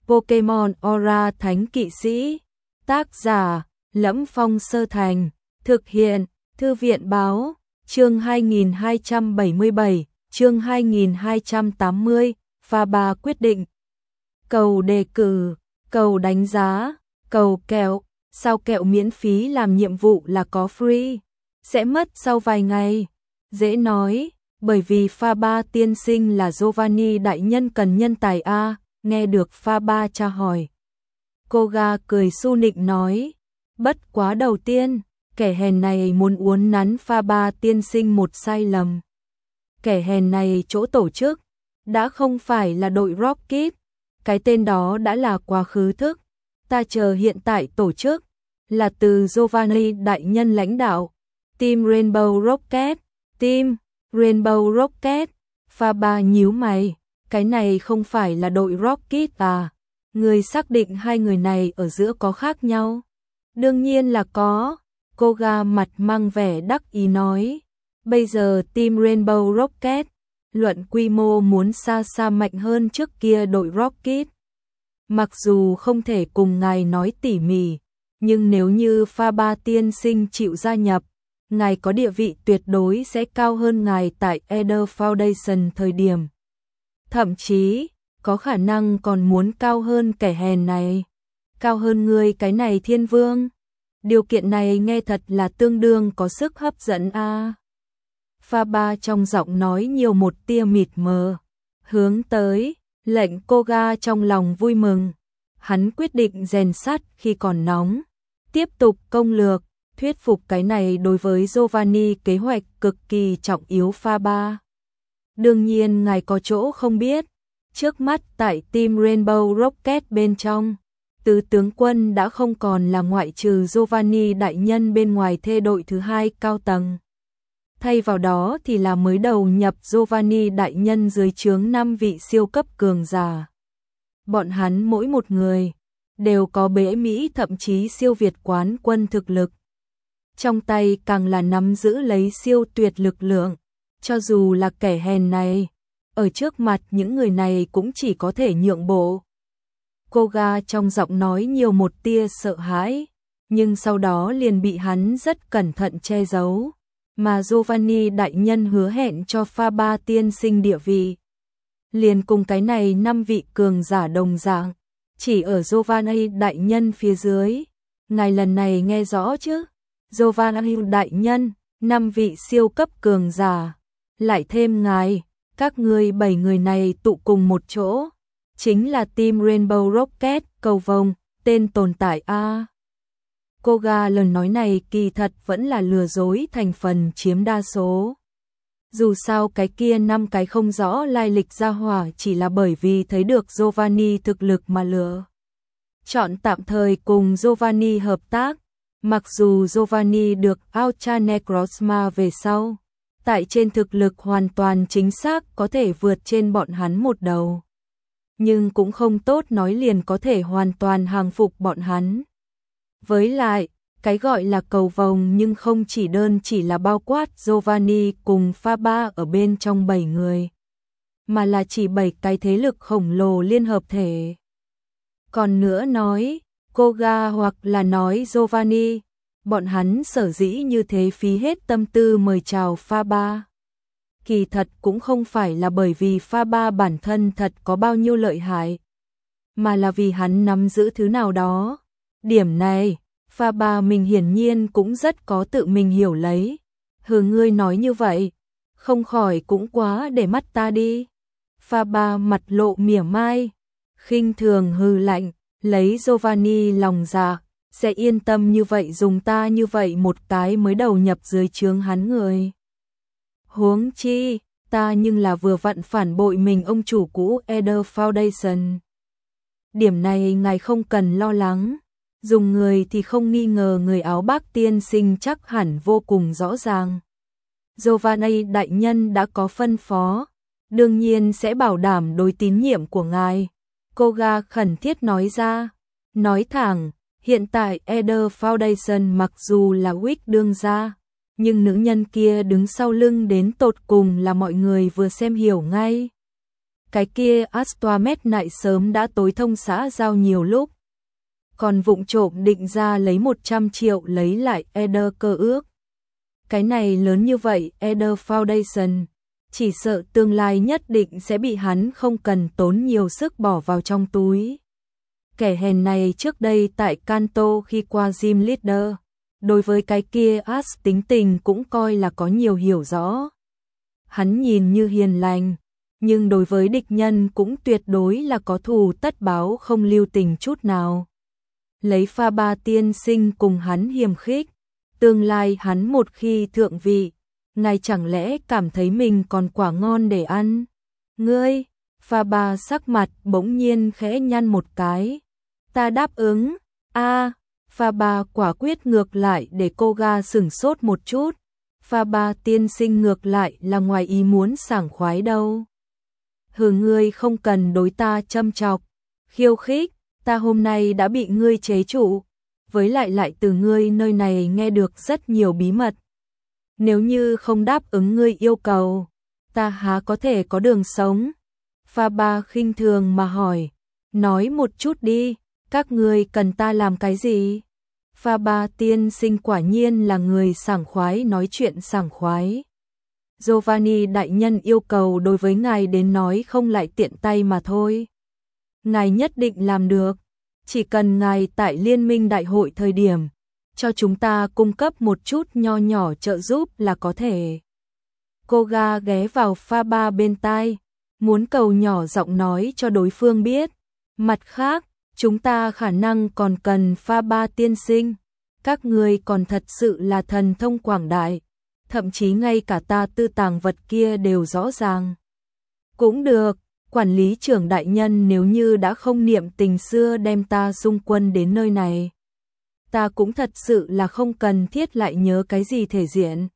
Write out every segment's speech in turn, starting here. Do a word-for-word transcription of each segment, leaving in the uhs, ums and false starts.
Pokemon Aura Thánh Kỵ Sĩ. Tác giả: Lẫm Phong Sơ Thành. Thực hiện: Thư viện Báo. Chương hai nghìn hai trăm bảy mươi bảy, chương hai nghìn hai trăm tám mươi, pha ba quyết định. Cầu đề cử, cầu đánh giá, cầu kẹo. Sao kẹo miễn phí làm nhiệm vụ là có free? Sẽ mất sau vài ngày. Dễ nói, bởi vì pha ba tiên sinh là Giovanni đại nhân cần nhân tài a. Nghe được pha ba tra hỏi, Koga cười su nịnh nói, bất quá đầu tiên, kẻ hèn này muốn uốn nắn pha ba tiên sinh một sai lầm. Kẻ hèn này chỗ tổ chức, đã không phải là đội Rocket, cái tên đó đã là quá khứ thức. Ta chờ hiện tại tổ chức, là từ Giovanni đại nhân lãnh đạo, Team Rainbow Rocket, Team Rainbow Rocket. Pha ba nhíu mày, cái này không phải là đội Rocket à? Người xác định hai người này ở giữa có khác nhau? Đương nhiên là có. Koga mặt mang vẻ đắc ý nói, bây giờ Team Rainbow Rocket, luận quy mô muốn xa xa mạnh hơn trước kia đội Rocket. Mặc dù không thể cùng ngài nói tỉ mỉ, nhưng nếu như pha ba tiên sinh chịu gia nhập, ngài có địa vị tuyệt đối sẽ cao hơn ngài tại Eder Foundation thời điểm. Thậm chí, có khả năng còn muốn cao hơn kẻ hèn này. Cao hơn ngươi cái này thiên vương. Điều kiện này nghe thật là tương đương có sức hấp dẫn a. À. Pha ba trong giọng nói nhiều một tia mịt mờ. Hướng tới, lệnh Koga trong lòng vui mừng. Hắn quyết định rèn sắt khi còn nóng. Tiếp tục công lược, thuyết phục cái này đối với Giovanni kế hoạch cực kỳ trọng yếu pha ba. Đương nhiên ngài có chỗ không biết. Trước mắt tại Team Rainbow Rocket bên trong, tứ tướng quân đã không còn là ngoại trừ Giovanni đại nhân bên ngoài thê đội thứ hai cao tầng. Thay vào đó thì là mới đầu nhập Giovanni đại nhân dưới trướng năm vị siêu cấp cường giả. Bọn hắn mỗi một người đều có bế Mỹ thậm chí siêu việt quán quân thực lực. Trong tay càng là nắm giữ lấy siêu tuyệt lực lượng, cho dù là kẻ hèn này, ở trước mặt những người này cũng chỉ có thể nhượng bộ. Koga trong giọng nói nhiều một tia sợ hãi, nhưng sau đó liền bị hắn rất cẩn thận che giấu, mà Giovanni đại nhân hứa hẹn cho pha ba tiên sinh địa vị. Liền cùng cái này năm vị cường giả đồng dạng, chỉ ở Giovanni đại nhân phía dưới. Ngài lần này nghe rõ chứ? Giovanni đại nhân, năm vị siêu cấp cường giả, lại thêm ngài, các ngươi bảy người này tụ cùng một chỗ, chính là Team Rainbow Rocket, cầu vồng, tên tồn tại a. Koga lần nói này kỳ thật vẫn là lừa dối thành phần chiếm đa số. Dù sao cái kia năm cái không rõ lai lịch ra hỏa chỉ là bởi vì thấy được Giovanni thực lực mà lừa. Chọn tạm thời cùng Giovanni hợp tác, mặc dù Giovanni được Ultra Necrozma về sau, tại trên thực lực hoàn toàn chính xác có thể vượt trên bọn hắn một đầu. Nhưng cũng không tốt nói liền có thể hoàn toàn hàng phục bọn hắn. Với lại, cái gọi là cầu vồng nhưng không chỉ đơn chỉ là bao quát Giovanni cùng pha ba ở bên trong bảy người, mà là chỉ bảy cái thế lực khổng lồ liên hợp thể. Còn nữa nói, Koga hoặc là nói Giovanni, bọn hắn sở dĩ như thế phí hết tâm tư mời chào pha ba. Kỳ thật cũng không phải là bởi vì pha ba bản thân thật có bao nhiêu lợi hại, mà là vì hắn nắm giữ thứ nào đó. Điểm này, pha ba mình hiển nhiên cũng rất có tự mình hiểu lấy. Hừ, ngươi nói như vậy, không khỏi cũng quá để mắt ta đi. Pha ba mặt lộ mỉa mai, khinh thường hừ lạnh, lấy Giovanni lòng dạ, sẽ yên tâm như vậy dùng ta như vậy một cái mới đầu nhập dưới trướng hắn người. Huống chi, ta nhưng là vừa vặn phản bội mình ông chủ cũ Eder Foundation. Điểm này ngài không cần lo lắng, dùng người thì không nghi ngờ người áo bác tiên sinh chắc hẳn vô cùng rõ ràng. Giovanni đại nhân đã có phân phó, đương nhiên sẽ bảo đảm đối tín nhiệm của ngài. Koga khẩn thiết nói ra, nói thẳng, hiện tại Eder Foundation mặc dù là Wick đương gia, nhưng nữ nhân kia đứng sau lưng đến tột cùng là mọi người vừa xem hiểu ngay. cái kia Astoamet nại sớm đã tối thông xã giao nhiều lúc. Còn vụng trộm định ra lấy một trăm triệu lấy lại Eder cơ ước. Cái này lớn như vậy, Eder Foundation, chỉ sợ tương lai nhất định sẽ bị hắn không cần tốn nhiều sức bỏ vào trong túi. Kẻ hèn này trước đây tại Kanto khi qua gym leader, đối với cái kia As tính tình cũng coi là có nhiều hiểu rõ. Hắn nhìn như hiền lành, nhưng đối với địch nhân cũng tuyệt đối là có thù tất báo không lưu tình chút nào. Lấy Pha Ba tiên sinh cùng hắn hiềm khích, tương lai hắn một khi thượng vị, ngài chẳng lẽ cảm thấy mình còn quả ngon để ăn? Ngươi, Pha Ba sắc mặt bỗng nhiên khẽ nhăn một cái. Ta đáp ứng. A, Pha Ba quả quyết ngược lại để cô ga sửng sốt một chút. Pha Ba tiên sinh ngược lại là ngoài ý muốn sảng khoái đâu. Hừ, ngươi không cần đối ta châm chọc, khiêu khích, ta hôm nay đã bị ngươi chế trụ, với lại lại từ ngươi nơi này nghe được rất nhiều bí mật. Nếu như không đáp ứng ngươi yêu cầu, ta há có thể có đường sống? Pha Ba khinh thường mà hỏi, nói một chút đi, các ngươi cần ta làm cái gì? Pha Ba tiên sinh quả nhiên là người sảng khoái nói chuyện sảng khoái. Giovanni đại nhân yêu cầu đối với ngài đến nói không lại tiện tay mà thôi. Ngài nhất định làm được, chỉ cần ngài tại liên minh đại hội thời điểm, cho chúng ta cung cấp một chút nho nhỏ trợ giúp là có thể. Cô ga ghé vào Pha Ba bên tai, muốn cầu nhỏ giọng nói cho đối phương biết. Mặt khác, chúng ta khả năng còn cần Pha Ba tiên sinh. Các người còn thật sự là thần thông quảng đại, thậm chí ngay cả ta tư tàng vật kia đều rõ ràng. Cũng được, quản lý trưởng đại nhân nếu như đã không niệm tình xưa đem ta xung quân đến nơi này. Ta cũng thật sự là không cần thiết lại nhớ cái gì thể diện.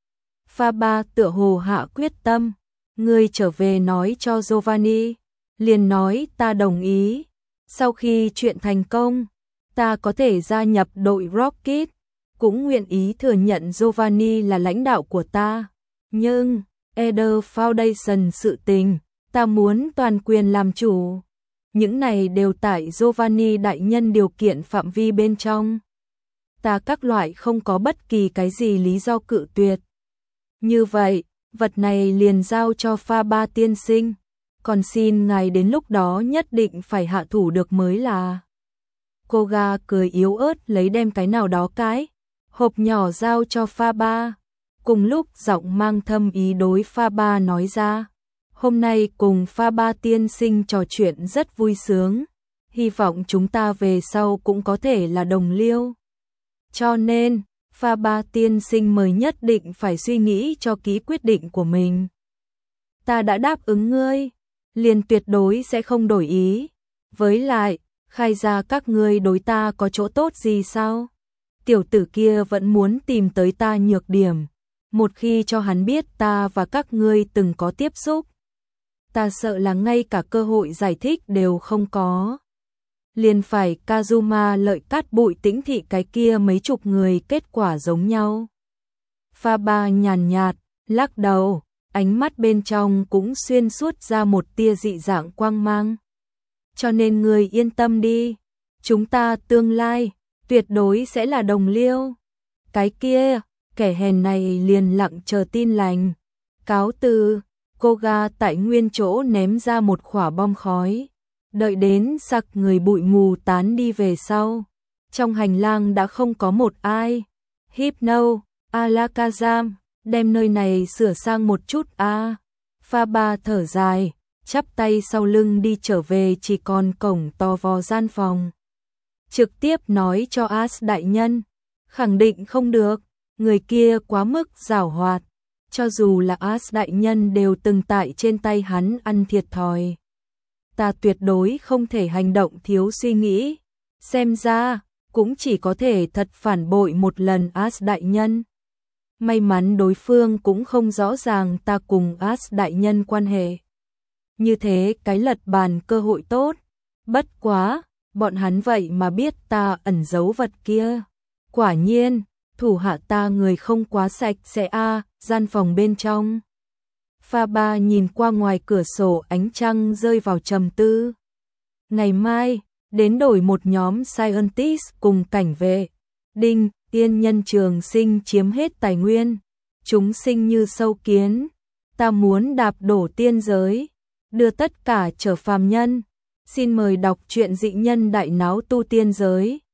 Pha Ba tựa hồ hạ quyết tâm, ngươi trở về nói cho Giovanni, liền nói ta đồng ý. Sau khi chuyện thành công, ta có thể gia nhập đội Rocket, cũng nguyện ý thừa nhận Giovanni là lãnh đạo của ta. Nhưng, Eder Foundation sự tình, ta muốn toàn quyền làm chủ. Những này đều tại Giovanni đại nhân điều kiện phạm vi bên trong. Ta các loại không có bất kỳ cái gì lý do cự tuyệt. Như vậy, vật này liền giao cho Pha Ba tiên sinh. Còn xin ngài đến lúc đó nhất định phải hạ thủ được mới là. Cô ga cười yếu ớt lấy đem cái nào đó cái hộp nhỏ giao cho Pha Ba. Cùng lúc giọng mang thâm ý đối Pha Ba nói ra. Hôm nay cùng Pha Ba tiên sinh trò chuyện rất vui sướng. Hy vọng chúng ta về sau cũng có thể là đồng liêu. Cho nên, Pha Ba tiên sinh mời nhất định phải suy nghĩ cho kỹ quyết định của mình. Ta đã đáp ứng ngươi, liền tuyệt đối sẽ không đổi ý. Với lại, khai ra các ngươi đối ta có chỗ tốt gì sao? Tiểu tử kia vẫn muốn tìm tới ta nhược điểm. Một khi cho hắn biết ta và các ngươi từng có tiếp xúc, ta sợ là ngay cả cơ hội giải thích đều không có. Liền phải Kazuma lợi cát bụi tĩnh thị cái kia mấy chục người kết quả giống nhau. Pha Ba nhàn nhạt, lắc đầu, ánh mắt bên trong cũng xuyên suốt ra một tia dị dạng quang mang. Cho nên người yên tâm đi, chúng ta tương lai tuyệt đối sẽ là đồng liêu. Cái kia, kẻ hèn này liền lặng chờ tin lành. Cáo từ, cô ga tại nguyên chỗ ném ra một quả bom khói. Đợi đến sặc người bụi mù tán đi về sau. Trong hành lang đã không có một ai. Hypno, Alakazam, đem nơi này sửa sang một chút a. À. Pha Ba thở dài, chắp tay sau lưng đi trở về chỉ còn cổng to vò gian phòng. Trực tiếp nói cho As đại nhân, khẳng định không được, người kia quá mức giảo hoạt. Cho dù là As đại nhân đều từng tại trên tay hắn ăn thiệt thòi. Ta tuyệt đối không thể hành động thiếu suy nghĩ. Xem ra, cũng chỉ có thể thật phản bội một lần As đại nhân. May mắn đối phương cũng không rõ ràng ta cùng As đại nhân quan hệ. Như thế cái lật bàn cơ hội tốt. Bất quá, bọn hắn vậy mà biết ta ẩn giấu vật kia. Quả nhiên, thủ hạ ta người không quá sạch sẽ a. Gian phòng bên trong. Pha Ba nhìn qua ngoài cửa sổ ánh trăng rơi vào trầm tư. Ngày mai, đến đổi một nhóm scientist cùng cảnh vệ. Đinh, tiên nhân trường sinh chiếm hết tài nguyên. Chúng sinh như sâu kiến. Ta muốn đạp đổ tiên giới. Đưa tất cả trở phàm nhân. Xin mời đọc truyện Dị Nhân Đại Náo Tu Tiên Giới.